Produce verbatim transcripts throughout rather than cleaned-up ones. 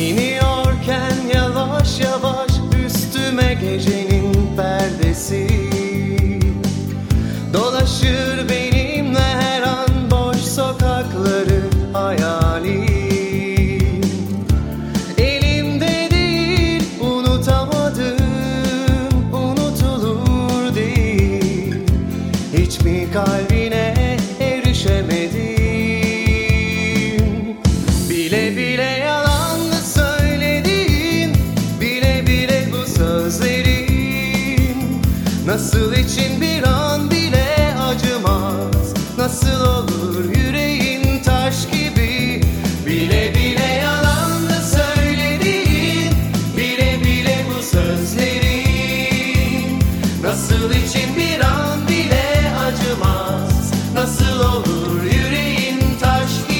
İniyorken yavaş yavaş üstüme gecenin perdesi, dolaşır benimle her an boş sokakları hayalim. Elimde değil, unutamadım, unutulur değil. Hiç mi kalbine erişemedim? Bile bile yalanlı söyledin, bile bile bu sözlerin. Nasıl için bir an bile acımaz, nasıl olur yüreğin taş gibi? Bile bile yalanlı söyledin, bile bile bu sözlerin. Nasıl için bir an bile acımaz, nasıl olur yüreğin taş gibi?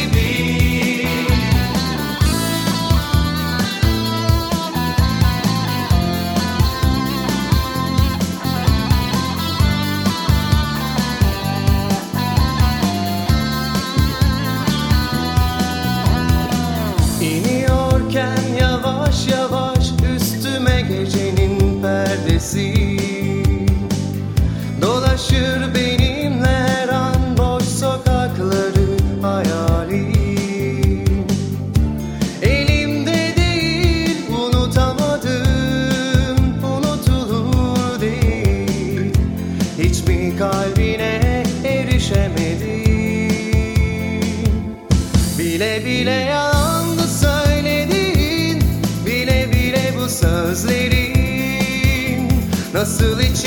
İniyorken yavaş yavaş üstüme gecenin perdesi, dolaşır benimle her an boş sokakları hayalim. Elimde değil, unutamadım, unutulur değil. Hiç mi kalbine erişemedim? Bile bile yalanlı söyledin, bile bile bu sözlerin. Nasıl için